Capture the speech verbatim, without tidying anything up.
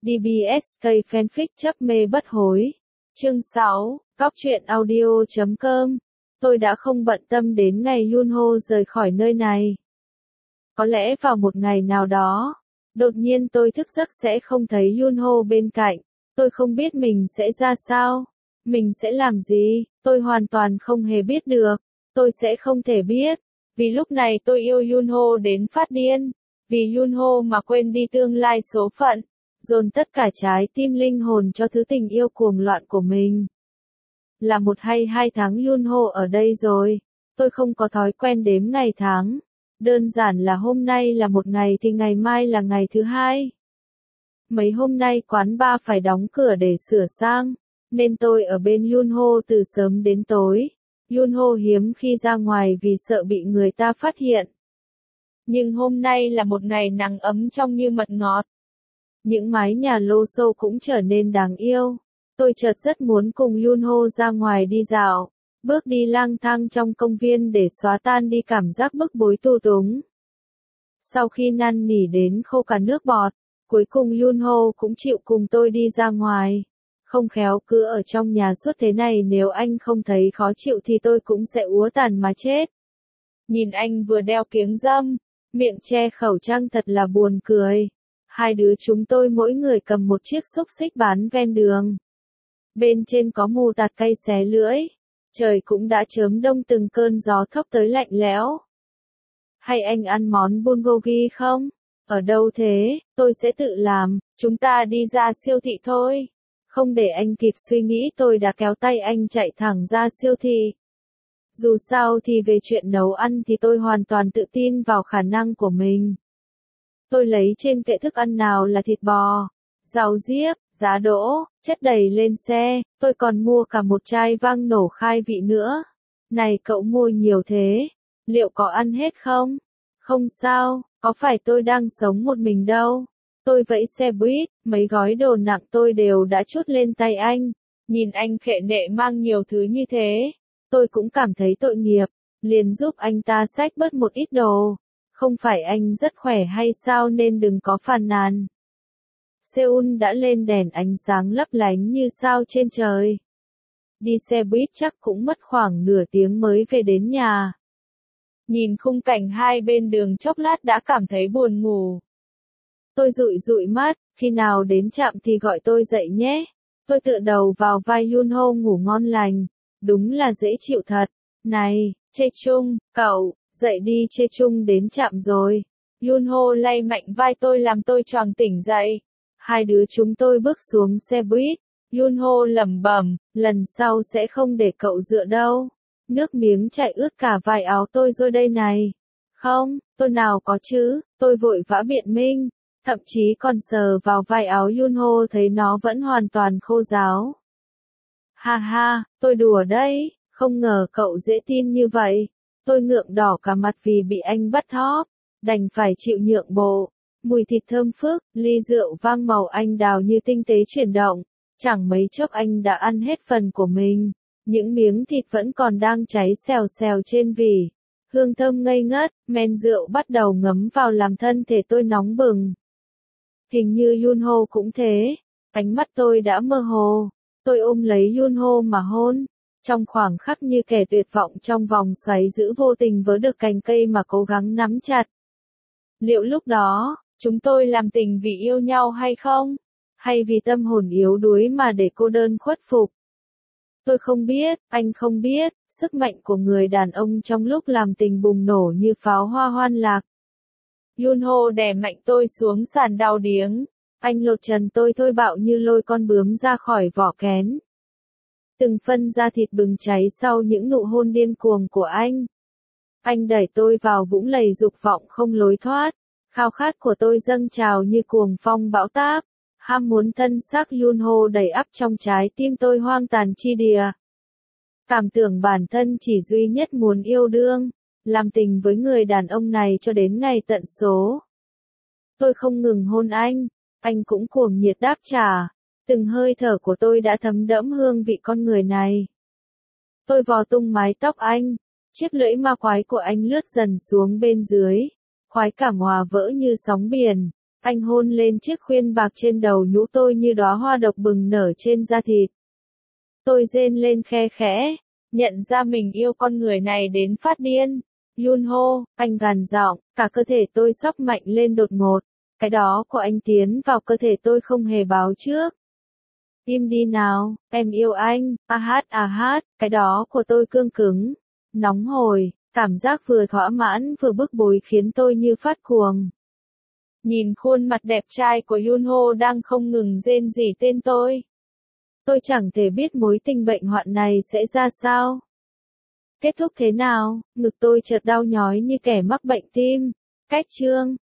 đê bê ét ca fanfic chấp mê bất hối. Chương sáu, Cóc truyện audio chấm com. Tôi đã không bận tâm đến ngày Yunho rời khỏi nơi này. Có lẽ vào một ngày nào đó, đột nhiên tôi thức giấc sẽ không thấy Yunho bên cạnh. Tôi không biết mình sẽ ra sao, mình sẽ làm gì, tôi hoàn toàn không hề biết được. Tôi sẽ không thể biết, vì lúc này tôi yêu Yunho đến phát điên. Vì Yunho mà quên đi tương lai số phận, dồn tất cả trái tim linh hồn cho thứ tình yêu cuồng loạn của mình. Là một hay hai tháng Yunho ở đây rồi, tôi không có thói quen đếm ngày tháng. Đơn giản là hôm nay là một ngày thì ngày mai là ngày thứ hai. Mấy hôm nay quán bar phải đóng cửa để sửa sang, nên tôi ở bên Yunho từ sớm đến tối. Yunho hiếm khi ra ngoài vì sợ bị người ta phát hiện. Nhưng hôm nay là một ngày nắng ấm trong như mật ngọt. Những mái nhà lô xô cũng trở nên đáng yêu. Tôi chợt rất muốn cùng Yunho ra ngoài đi dạo, bước đi lang thang trong công viên để xóa tan đi cảm giác bức bối tù túng. Sau khi năn nỉ đến khô cả nước bọt, cuối cùng Yunho cũng chịu cùng tôi đi ra ngoài. Không khéo cứ ở trong nhà suốt thế này, nếu anh không thấy khó chịu thì tôi cũng sẽ úa tàn mà chết. Nhìn anh vừa đeo kiếng râm, miệng che khẩu trang thật là buồn cười. Hai đứa chúng tôi mỗi người cầm một chiếc xúc xích bán ven đường. Bên trên có mù tạt cay xé lưỡi. Trời cũng đã chớm đông, từng cơn gió thốc tới lạnh lẽo. Hay anh ăn món bulgogi không? Ở đâu thế? Tôi sẽ tự làm, chúng ta đi ra siêu thị thôi. Không để anh kịp suy nghĩ, tôi đã kéo tay anh chạy thẳng ra siêu thị. Dù sao thì về chuyện nấu ăn thì tôi hoàn toàn tự tin vào khả năng của mình. Tôi lấy trên kệ thức ăn nào là thịt bò, rau diếp, giá đỗ, chất đầy lên xe, tôi còn mua cả một chai vang nổ khai vị nữa. Này cậu mua nhiều thế, liệu có ăn hết không? Không sao, có phải tôi đang sống một mình đâu. Tôi vẫy xe buýt, mấy gói đồ nặng tôi đều đã trút lên tay anh. Nhìn anh khệ nệ mang nhiều thứ như thế, tôi cũng cảm thấy tội nghiệp, liền giúp anh ta xách bớt một ít đồ. Không phải anh rất khỏe hay sao nên đừng có phàn nàn. Seoul đã lên đèn ánh sáng lấp lánh như sao trên trời. Đi xe buýt chắc cũng mất khoảng nửa tiếng mới về đến nhà. Nhìn khung cảnh hai bên đường chốc lát đã cảm thấy buồn ngủ. Tôi dụi dụi mắt, khi nào đến trạm thì gọi tôi dậy nhé. Tôi tựa đầu vào vai Yunho ngủ ngon lành. Đúng là dễ chịu thật. Này, Chae-chung, cậu, dậy đi, Chae-chung đến trạm rồi. Yunho lay mạnh vai tôi làm tôi choàng tỉnh dậy. Hai đứa chúng tôi bước xuống xe buýt. Yunho lẩm bẩm, lần sau sẽ không để cậu dựa đâu. Nước miếng chảy ướt cả vài áo tôi rồi đây này. Không, tôi nào có chứ, tôi vội vã biện minh. Thậm chí còn sờ vào vai áo Yunho thấy nó vẫn hoàn toàn khô ráo. Ha ha, tôi đùa đấy, không ngờ cậu dễ tin như vậy. Tôi ngượng đỏ cả mặt vì bị anh bắt thóp, đành phải chịu nhượng bộ. Mùi thịt thơm phức, ly rượu vang màu anh đào như tinh tế chuyển động. Chẳng mấy chốc anh đã ăn hết phần của mình. Những miếng thịt vẫn còn đang cháy xèo xèo trên vỉ. Hương thơm ngây ngất, men rượu bắt đầu ngấm vào làm thân thể tôi nóng bừng. Hình như Yunho cũng thế. Ánh mắt tôi đã mơ hồ. Tôi ôm lấy Yunho mà hôn. Trong khoảng khắc như kẻ tuyệt vọng trong vòng xoáy giữ, vô tình vớ được cành cây mà cố gắng nắm chặt. Liệu lúc đó, chúng tôi làm tình vì yêu nhau hay không? Hay vì tâm hồn yếu đuối mà để cô đơn khuất phục? Tôi không biết, anh không biết, sức mạnh của người đàn ông trong lúc làm tình bùng nổ như pháo hoa hoan lạc. Yunho đè mạnh tôi xuống sàn đau điếng. Anh lột trần tôi thôi bạo như lôi con bướm ra khỏi vỏ kén. Từng phân da thịt bừng cháy sau những nụ hôn điên cuồng của anh. Anh đẩy tôi vào vũng lầy dục vọng không lối thoát. Khao khát của tôi dâng trào như cuồng phong bão táp. Ham muốn thân xác Yunho đầy ắp trong trái tim tôi hoang tàn chi đìa. Cảm tưởng bản thân chỉ duy nhất muốn yêu đương, làm tình với người đàn ông này cho đến ngày tận số. Tôi không ngừng hôn anh, anh cũng cuồng nhiệt đáp trả. Từng hơi thở của tôi đã thấm đẫm hương vị con người này. Tôi vò tung mái tóc anh, chiếc lưỡi ma quái của anh lướt dần xuống bên dưới. Khoái cảm hòa vỡ như sóng biển. Anh hôn lên chiếc khuyên bạc trên đầu nhũ tôi như đóa hoa độc bừng nở trên da thịt. Tôi rên lên khe khẽ, nhận ra mình yêu con người này đến phát điên. Yunho, anh gằn giọng, cả cơ thể tôi sốc mạnh lên đột ngột. Cái đó của anh tiến vào cơ thể tôi không hề báo trước. Im đi nào, em yêu anh, a hát a hát, cái đó của tôi cương cứng, nóng hổi, cảm giác vừa thỏa mãn vừa bức bối khiến tôi như phát cuồng. Nhìn khuôn mặt đẹp trai của Yunho đang không ngừng rên rỉ tên tôi. Tôi chẳng thể biết mối tình bệnh hoạn này sẽ ra sao. Kết thúc thế nào, ngực tôi chợt đau nhói như kẻ mắc bệnh tim. Cách chương